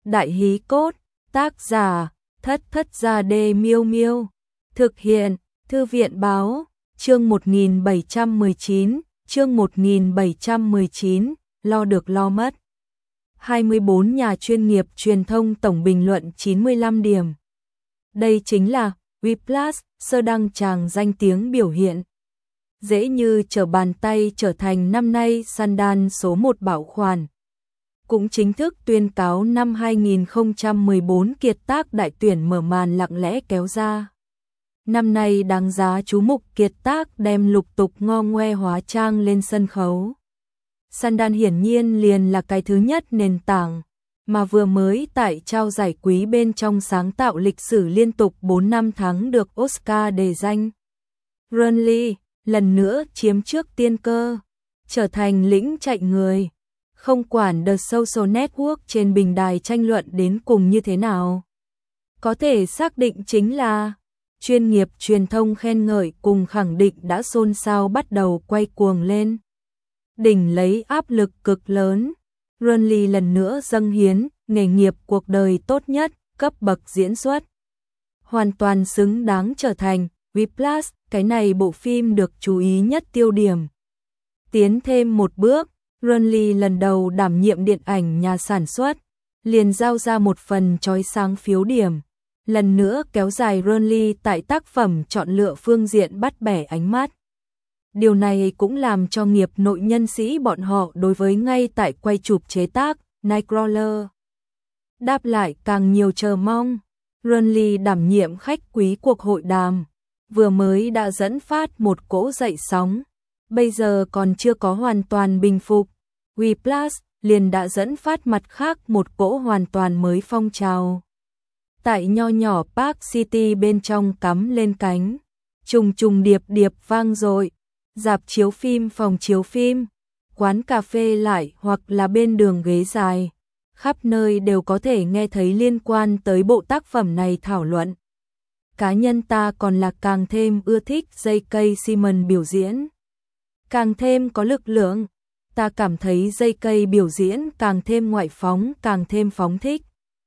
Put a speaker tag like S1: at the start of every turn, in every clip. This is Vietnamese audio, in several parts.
S1: Đại hí cốt, tác giả, Thất Thất Gia Đê Miêu Miêu. Thực hiện, Thư viện báo, chương 1719, lo được lo mất. 24 nhà chuyên nghiệp truyền thông tổng bình luận 95 điểm. Đây chính là Whiplash, sơ đăng tràng danh tiếng biểu hiện. Dễ như trở bàn tay trở thành năm nay Sundance số 1 bảo khoản. Cũng chính thức tuyên cáo năm 2014 kiệt tác đại tuyển mở màn lặng lẽ kéo ra. Năm nay đáng giá chú mục kiệt tác đem lục tục ngo ngoe hóa trang lên sân khấu. Sundance hiển nhiên liền là cái thứ nhất nền tảng, mà vừa mới tại trao giải quý bên trong sáng tạo lịch sử liên tục 4 năm thắng được Oscar đề danh. Burnley lần nữa chiếm trước tiên cơ, trở thành lĩnh chạy người. Không quản The Social Network trên bình đài tranh luận đến cùng như thế nào. Có thể xác định chính là chuyên nghiệp truyền thông khen ngợi cùng khẳng định đã xôn xao bắt đầu quay cuồng lên. Đỉnh lấy áp lực cực lớn, Burnley lần nữa dâng hiến nghề nghiệp cuộc đời tốt nhất, cấp bậc diễn xuất. Hoàn toàn xứng đáng trở thành Whiplash, cái này bộ phim được chú ý nhất tiêu điểm. Tiến thêm một bước, Burnley lần đầu đảm nhiệm điện ảnh nhà sản xuất, liền giao ra một phần chói sáng phiếu điểm. Lần nữa kéo dài Burnley tại tác phẩm chọn lựa phương diện bắt bẻ ánh mắt. Điều này cũng làm cho nghiệp nội nhân sĩ bọn họ đối với ngay tại quay chụp chế tác Nightcrawler đáp lại càng nhiều chờ mong. Burnley đảm nhiệm khách quý cuộc hội đàm, vừa mới đã dẫn phát một cỗ dậy sóng, bây giờ còn chưa có hoàn toàn bình phục. Whiplash liền đã dẫn phát mặt khác một cỗ hoàn toàn mới phong trào. Tại nho nhỏ Park City bên trong cắm lên cánh, trùng trùng điệp điệp vang dội, rạp chiếu phim, phòng chiếu phim, quán cà phê lại hoặc là bên đường ghế dài, khắp nơi đều có thể nghe thấy liên quan tới bộ tác phẩm này thảo luận. Cá nhân ta còn là càng thêm ưa thích J.K. Simmons biểu diễn, càng thêm có lực lượng. Ta cảm thấy J.K. biểu diễn càng thêm ngoại phóng, càng thêm phóng thích.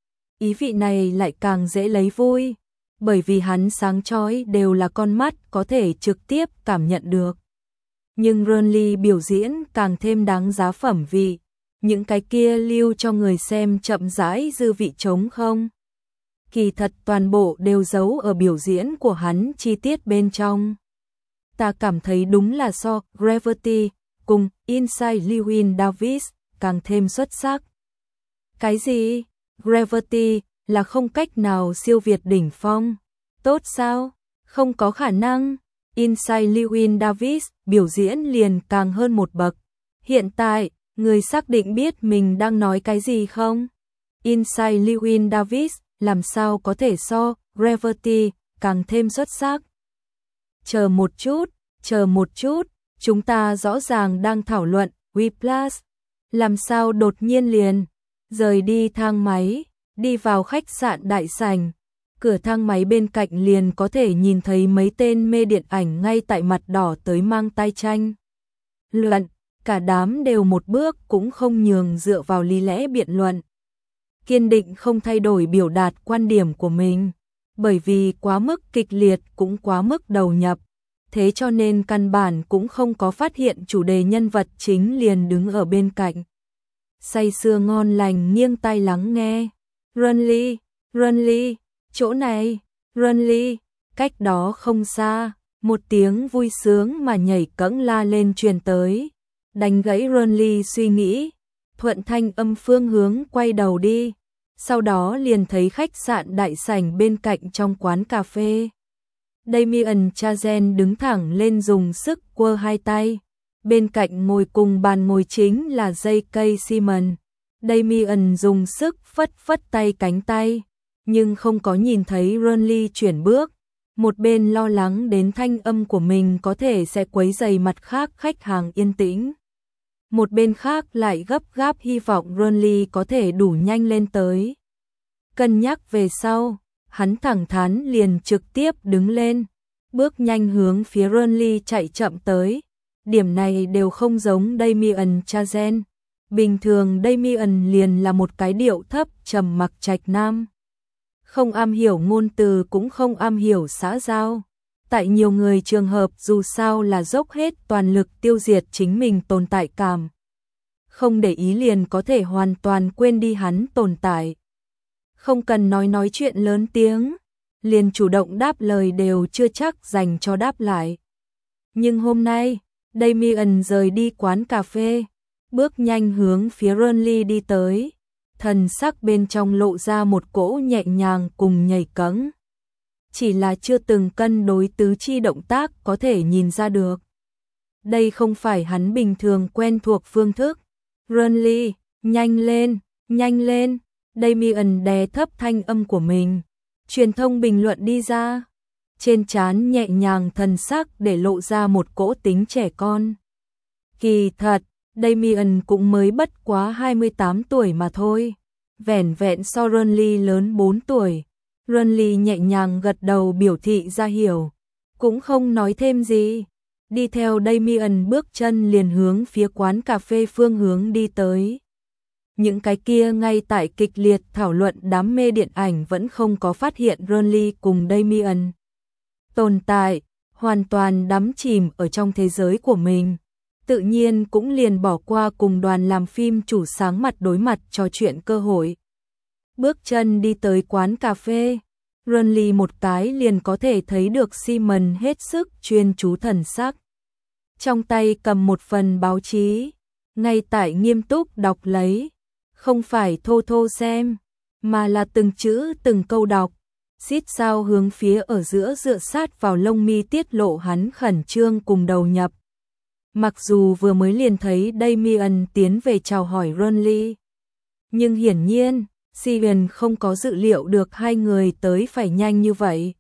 S1: Ý vị này lại càng dễ lấy vui, bởi vì hắn sáng chói đều là con mắt có thể trực tiếp cảm nhận được. Nhưng Burnley biểu diễn càng thêm đáng giá phẩm vị, những cái kia lưu cho người xem chậm rãi dư vị trống không. Kỳ thật toàn bộ đều giấu ở biểu diễn của hắn chi tiết bên trong. Ta cảm thấy đúng là so Gravity cùng Inside Llewyn Davis càng thêm xuất sắc. Cái gì? Gravity là không cách nào siêu việt đỉnh phong. Tốt sao? Không có khả năng. Inside Llewyn Davis biểu diễn liền càng hơn một bậc. Hiện tại, người xác định biết mình đang nói cái gì không? Inside Llewyn Davis làm sao có thể so Gravity càng thêm xuất sắc? Chờ một chút, chúng ta rõ ràng đang thảo luận Whiplash, làm sao đột nhiên liền rời đi thang máy, đi vào khách sạn đại sảnh. Cửa thang máy bên cạnh liền có thể nhìn thấy mấy tên mê điện ảnh ngay tại mặt đỏ tới mang tai tranh luận, cả đám đều một bước cũng không nhường dựa vào lý lẽ biện luận. Kiên định không thay đổi biểu đạt quan điểm của mình, bởi vì quá mức kịch liệt cũng quá mức đầu nhập. Thế cho nên căn bản cũng không có phát hiện chủ đề nhân vật chính liền đứng ở bên cạnh. Say sưa ngon lành nghiêng tai lắng nghe. Burnley, chỗ này, Burnley, cách đó không xa, một tiếng vui sướng mà nhảy cẫng la lên truyền tới. Đánh gãy Burnley suy nghĩ, thuận thanh âm phương hướng quay đầu đi. Sau đó liền thấy khách sạn đại sảnh bên cạnh trong quán cà phê. Damien Chazelle đứng thẳng lên dùng sức quơ hai tay. Bên cạnh ngồi cùng bàn ngồi chính là J.K. Simmons. Damien dùng sức phất phất tay cánh tay, nhưng không có nhìn thấy Burnley chuyển bước. Một bên lo lắng đến thanh âm của mình có thể sẽ quấy rầy mặt khác khách hàng yên tĩnh. Một bên khác lại gấp gáp hy vọng Burnley có thể đủ nhanh lên tới. Cân nhắc về sau, hắn thẳng thắn liền trực tiếp đứng lên, bước nhanh hướng phía Burnley chạy chậm tới. Điểm này đều không giống Damien Chazelle. Bình thường Damien liền là một cái điệu thấp trầm mặc trạch nam. Không am hiểu ngôn từ cũng không am hiểu xã giao. Tại nhiều người trường hợp dù sao là dốc hết toàn lực tiêu diệt chính mình tồn tại cảm. Không để ý liền có thể hoàn toàn quên đi hắn tồn tại. Không cần nói chuyện lớn tiếng, liền chủ động đáp lời đều chưa chắc dành cho đáp lại. Nhưng hôm nay, Damien rời đi quán cà phê, bước nhanh hướng phía Renly đi tới, thần sắc bên trong lộ ra một cỗ nhẹ nhàng cùng nhảy cẫng. Chỉ là chưa từng cân đối tứ chi động tác có thể nhìn ra được. Đây không phải hắn bình thường quen thuộc phương thức. Renly, nhanh lên, nhanh lên. Damien đè thấp thanh âm của mình. Truyền thông bình luận đi ra. Trên trán nhẹ nhàng thần sắc để lộ ra một cỗ tính trẻ con. Kỳ thật, Damien cũng mới bất quá 28 tuổi mà thôi. Vẻn vẹn so Renly lớn 4 tuổi. Renly nhẹ nhàng gật đầu biểu thị ra hiểu. Cũng không nói thêm gì. Đi theo Damien bước chân liền hướng phía quán cà phê phương hướng đi tới. Những cái kia ngay tại kịch liệt thảo luận đám mê điện ảnh vẫn không có phát hiện Renly cùng Damien tồn tại, hoàn toàn đắm chìm ở trong thế giới của mình. Tự nhiên cũng liền bỏ qua cùng đoàn làm phim chủ sáng mặt đối mặt trò chuyện cơ hội. Bước chân đi tới quán cà phê, Renly một cái liền có thể thấy được Simon hết sức chuyên chú thần sắc. Trong tay cầm một phần báo chí, ngay tại nghiêm túc đọc lấy, không phải thô thô xem, mà là từng chữ từng câu đọc, xít sao hướng phía ở giữa dựa sát vào lông mi tiết lộ hắn khẩn trương cùng đầu nhập. Mặc dù vừa mới liền thấy Damien tiến về chào hỏi Renly, nhưng hiển nhiên, Simon không có dự liệu được hai người tới phải nhanh như vậy.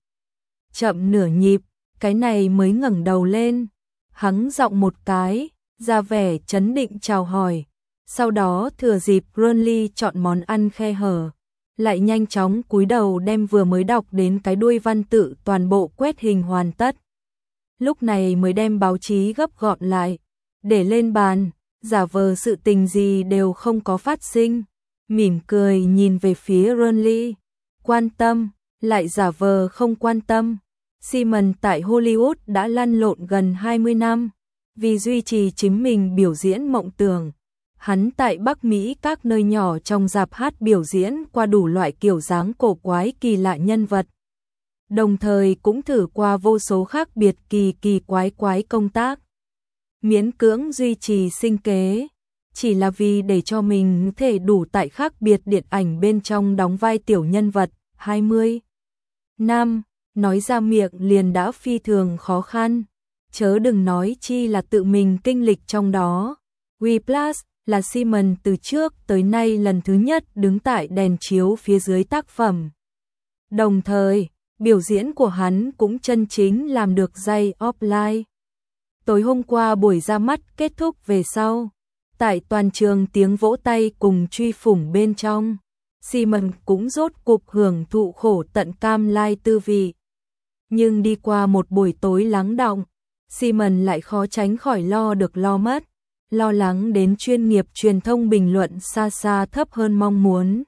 S1: Chậm nửa nhịp, cái này mới ngẩng đầu lên, hắng giọng một cái, ra vẻ chấn định chào hỏi. Sau đó thừa dịp Renly chọn món ăn khe hở, lại nhanh chóng cúi đầu đem vừa mới đọc đến cái đuôi văn tự toàn bộ quét hình hoàn tất. Lúc này mới đem báo chí gấp gọn lại, để lên bàn, giả vờ sự tình gì đều không có phát sinh, mỉm cười nhìn về phía Renly, quan tâm, lại giả vờ không quan tâm. Simon tại Hollywood đã lăn lộn gần 20 năm, vì duy trì chính mình biểu diễn mộng tưởng. Hắn tại Bắc Mỹ các nơi nhỏ trong rạp hát biểu diễn qua đủ loại kiểu dáng cổ quái kỳ lạ nhân vật. Đồng thời cũng thử qua vô số khác biệt kỳ quái công tác. Miễn cưỡng duy trì sinh kế, chỉ là vì để cho mình thể đủ tại khác biệt điện ảnh bên trong đóng vai tiểu nhân vật. 20 năm, nói ra miệng liền đã phi thường khó khăn, chớ đừng nói chi là tự mình kinh lịch trong đó. Whiplash là Simon từ trước tới nay lần thứ nhất đứng tại đèn chiếu phía dưới tác phẩm. Đồng thời, biểu diễn của hắn cũng chân chính làm được Day of Light. Tối hôm qua buổi ra mắt kết thúc về sau, tại toàn trường tiếng vỗ tay cùng truy phủng bên trong, Simon cũng rốt cục hưởng thụ khổ tận cam lai tư vị. Nhưng đi qua một buổi tối lắng đọng, Simon lại khó tránh khỏi lo được lo mất, lo lắng đến chuyên nghiệp truyền thông bình luận xa xa thấp hơn mong muốn.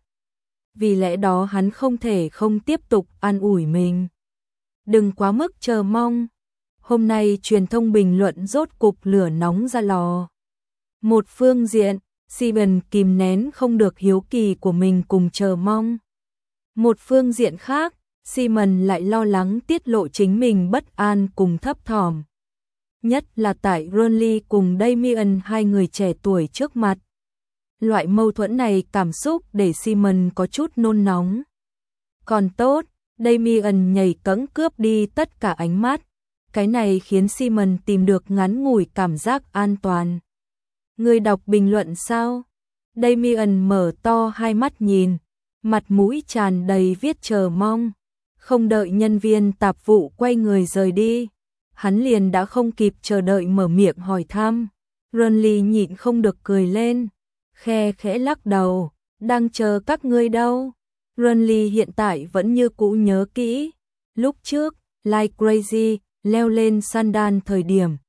S1: Vì lẽ đó hắn không thể không tiếp tục an ủi mình. Đừng quá mức chờ mong. Hôm nay truyền thông bình luận rốt cục lửa nóng ra lò. Một phương diện, Simon kìm nén không được hiếu kỳ của mình cùng chờ mong. Một phương diện khác, Simon lại lo lắng tiết lộ chính mình bất an cùng thấp thỏm. Nhất là tại Renly cùng Damien hai người trẻ tuổi trước mặt. Loại mâu thuẫn này cảm xúc để Simon có chút nôn nóng. Còn tốt, Damien nhảy cẫng cướp đi tất cả ánh mắt. Cái này khiến Simon tìm được ngắn ngủi cảm giác an toàn. Người đọc bình luận sao? Damien mở to hai mắt nhìn, mặt mũi tràn đầy viết chờ mong. Không đợi nhân viên tạp vụ quay người rời đi, hắn liền đã không kịp chờ đợi mở miệng hỏi thăm. Renly nhịn không được cười lên, khe khẽ lắc đầu, đang chờ các ngươi đâu. Renly hiện tại vẫn như cũ nhớ kỹ, lúc trước, Like Crazy leo lên Sundance thời điểm,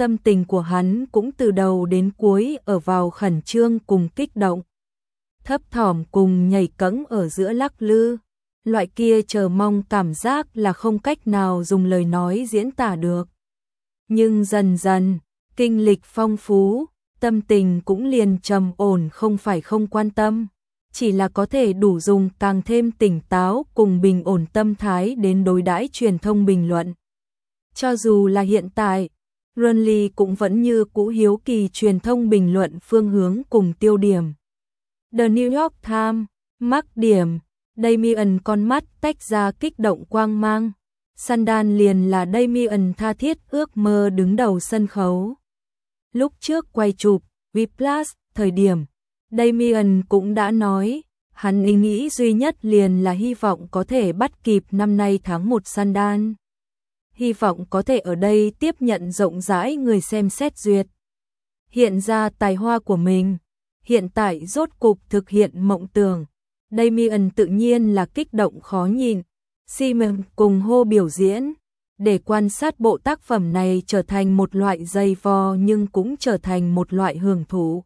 S1: tâm tình của hắn cũng từ đầu đến cuối ở vào khẩn trương cùng kích động, thấp thỏm cùng nhảy cẫng ở giữa lắc lư. Loại kia chờ mong cảm giác là không cách nào dùng lời nói diễn tả được. Nhưng dần dần, kinh lịch phong phú, tâm tình cũng liền trầm ổn, không phải không quan tâm, chỉ là có thể đủ dùng càng thêm tỉnh táo cùng bình ổn tâm thái đến đối đãi truyền thông bình luận. Cho dù là hiện tại, Renly cũng vẫn như cũ hiếu kỳ truyền thông bình luận phương hướng cùng tiêu điểm. The New York Times, mắc điểm, Damian con mắt tách ra kích động quang mang. Sandal liền là Damian tha thiết ước mơ đứng đầu sân khấu. Lúc trước quay chụp Whiplash thời điểm, Damian cũng đã nói, hắn ý nghĩ duy nhất liền là hy vọng có thể bắt kịp năm nay tháng 1 Sandal. Hy vọng có thể ở đây tiếp nhận rộng rãi người xem xét duyệt. Hiện ra tài hoa của mình, hiện tại rốt cục thực hiện mộng tưởng. Damian tự nhiên là kích động khó nhịn. Simon cùng hô biểu diễn, để quan sát bộ tác phẩm này trở thành một loại dày vò nhưng cũng trở thành một loại hưởng thụ.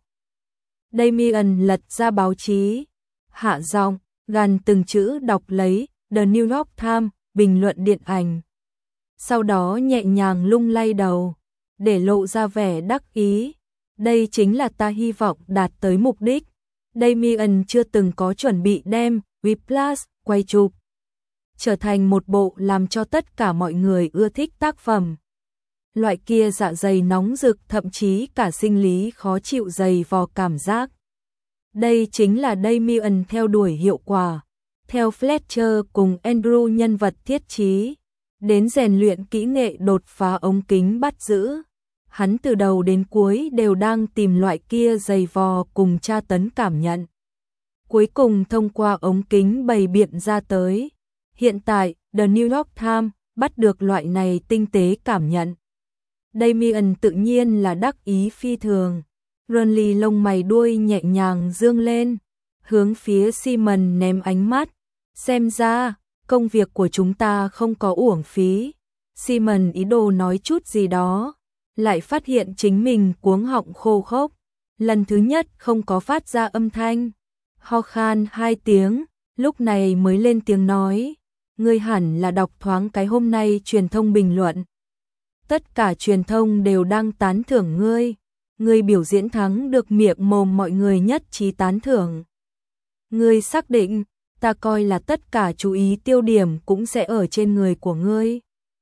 S1: Damian lật ra báo chí, hạ giọng, gàn từng chữ đọc lấy The New York Times, bình luận điện ảnh. Sau đó nhẹ nhàng lung lay đầu, để lộ ra vẻ đắc ý. Đây chính là ta hy vọng đạt tới mục đích. Damian chưa từng có chuẩn bị đem Whiplash quay chụp trở thành một bộ làm cho tất cả mọi người ưa thích tác phẩm. Loại kia dạ dày nóng rực, thậm chí cả sinh lý khó chịu dày vò cảm giác. Đây chính là Damian theo đuổi hiệu quả. Theo Fletcher cùng Andrew nhân vật thiết trí, đến rèn luyện kỹ nghệ đột phá ống kính bắt giữ. Hắn từ đầu đến cuối đều đang tìm loại kia dày vò cùng tra tấn cảm nhận. Cuối cùng thông qua ống kính bày biện ra tới. Hiện tại, The New York Times bắt được loại này tinh tế cảm nhận. Damian tự nhiên là đắc ý phi thường. Renly lông mày đuôi nhẹ nhàng dương lên, hướng phía Simon ném ánh mắt. Xem ra, công việc của chúng ta không có uổng phí. Simon ý đồ nói chút gì đó, lại phát hiện chính mình cuống họng khô khốc. Lần thứ nhất không có phát ra âm thanh. Ho khan 2 tiếng, lúc này mới lên tiếng nói. Ngươi hẳn là đọc thoáng cái hôm nay truyền thông bình luận. Tất cả truyền thông đều đang tán thưởng ngươi. Ngươi biểu diễn thắng được miệng mồm mọi người nhất trí tán thưởng. Ngươi xác định, ta coi là tất cả chú ý tiêu điểm cũng sẽ ở trên người của ngươi.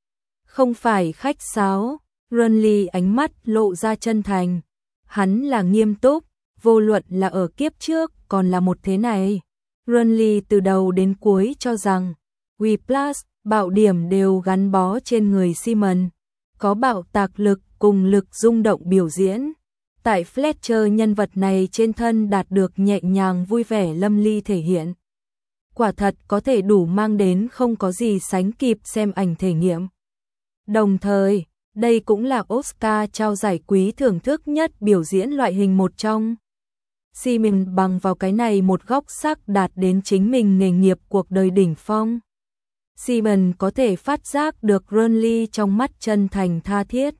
S1: Không phải khách sáo, Renly ánh mắt lộ ra chân thành. Hắn là nghiêm túc, vô luận là ở kiếp trước còn là một thế này. Renly từ đầu đến cuối cho rằng Whiplash, bạo điểm đều gắn bó trên người Simon. Có bạo tạc lực cùng lực rung động biểu diễn. Tại Fletcher nhân vật này trên thân đạt được nhẹ nhàng vui vẻ lâm ly thể hiện. Quả thật có thể đủ mang đến không có gì sánh kịp xem ảnh thể nghiệm. Đồng thời, đây cũng là Oscar trao giải quý thưởng thức nhất biểu diễn loại hình một trong. Simon bằng vào cái này một góc sắc đạt đến chính mình nghề nghiệp cuộc đời đỉnh phong. Simon có thể phát giác được Renly trong mắt chân thành tha thiết.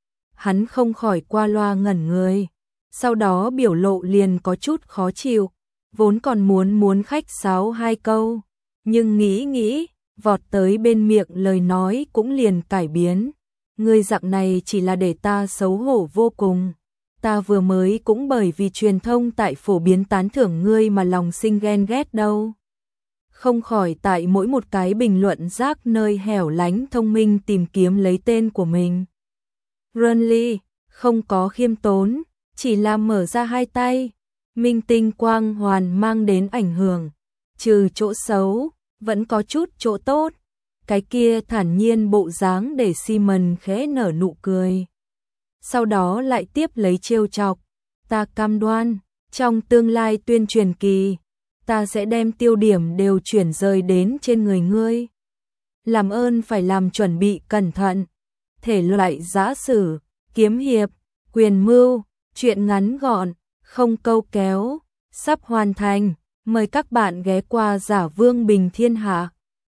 S1: Hắn không khỏi qua loa ngẩn người. Sau đó biểu lộ liền có chút khó chịu. Vốn còn muốn khách sáo 2 câu. Nhưng nghĩ, vọt tới bên miệng lời nói cũng liền cải biến. Ngươi dạng này chỉ là để ta xấu hổ vô cùng. Ta vừa mới cũng bởi vì truyền thông tại phổ biến tán thưởng ngươi mà lòng sinh ghen ghét đâu. Không khỏi tại mỗi một cái bình luận rác nơi hẻo lánh thông minh tìm kiếm lấy tên của mình. Renly không có khiêm tốn, chỉ là mở ra 2 tay. Minh tinh quang hoàn mang đến ảnh hưởng. Trừ chỗ xấu, vẫn có chút chỗ tốt. Cái kia thản nhiên bộ dáng để Simon khẽ nở nụ cười. Sau đó lại tiếp lấy trêu chọc. Ta cam đoan, trong tương lai tuyên truyền kỳ, ta sẽ đem tiêu điểm đều chuyển rời đến trên người ngươi. Làm ơn phải làm chuẩn bị cẩn thận. Thể loại giã sử, kiếm hiệp, quyền mưu, truyện ngắn gọn, không câu kéo, sắp hoàn thành. Mời các bạn ghé qua Giả Vương Bình Thiên Hạ.